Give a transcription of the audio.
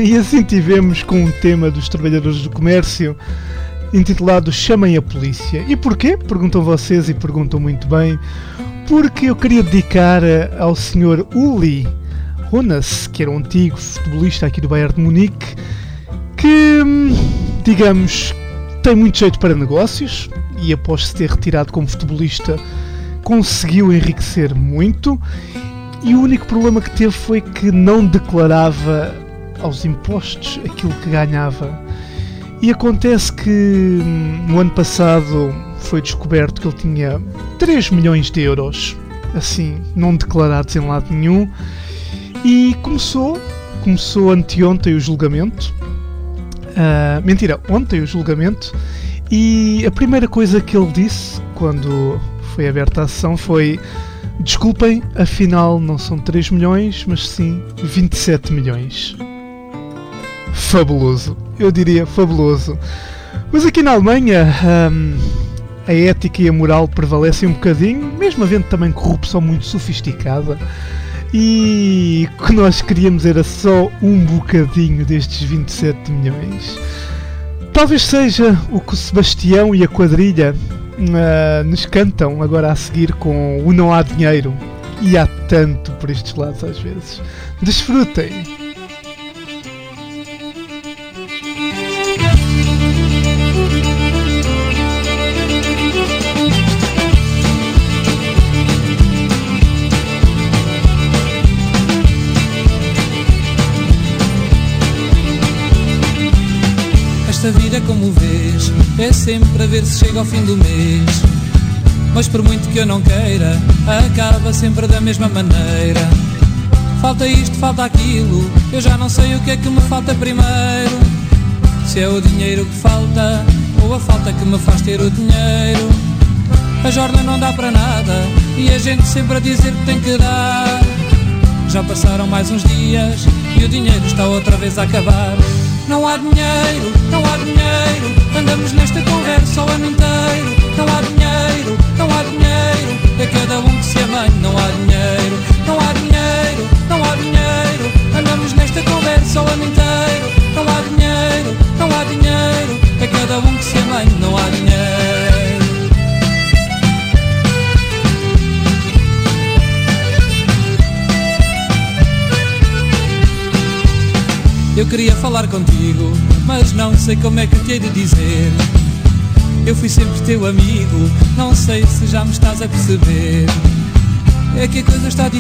E assim tivemos com um tema dos trabalhadores do comércio intitulado Chamem a Polícia. E porquê? Perguntam vocês e perguntam muito bem. Porque eu queria dedicar ao Sr. Uli Hoeneß, que era um antigo futebolista aqui do Bayern de Munique, que, digamos, tem muito jeito para negócios e após se ter retirado como futebolista conseguiu enriquecer muito, e o único problema que teve foi que não declarava aos impostos aquilo que ganhava. E acontece que no ano passado foi descoberto que ele tinha 3 milhões de euros, assim, não declarados em lado nenhum, e começou anteontem o julgamento, ontem o julgamento, e a primeira coisa que ele disse quando foi aberta a sessão foi: desculpem, afinal não são 3 milhões, mas sim 27 milhões. Fabuloso, eu diria fabuloso. Mas aqui na Alemanha a ética e a moral prevalecem um bocadinho, mesmo havendo também corrupção muito sofisticada, e o que nós queríamos era só um bocadinho destes 27 milhões. Talvez seja o que o Sebastião e a quadrilha nos cantam agora a seguir com o Não Há Dinheiro, e há tanto por estes lados às vezes. Desfrutem! Esta vida, como vês, é sempre a ver se chega ao fim do mês. Mas por muito que eu não queira, acaba sempre da mesma maneira. Falta isto, falta aquilo, eu já não sei o que é que me falta primeiro. Se é o dinheiro que falta, ou a falta que me faz ter o dinheiro. A jornada não dá para nada, e a gente sempre a dizer que tem que dar. Já passaram mais uns dias, e o dinheiro está outra vez a acabar. Não há dinheiro, não há dinheiro, andamos nesta conversa o ano inteiro. Não há dinheiro, não há dinheiro, é cada um que se amanhe. Não há dinheiro, não há dinheiro, não há dinheiro, andamos nesta conversa o ano inteiro. Não há dinheiro, não há dinheiro, é cada um que se amanhe. Não há dinheiro. Eu queria falar contigo, mas não sei como é que te hei de dizer. Eu fui sempre teu amigo, não sei se já me estás a perceber. É que a coisa está difícil.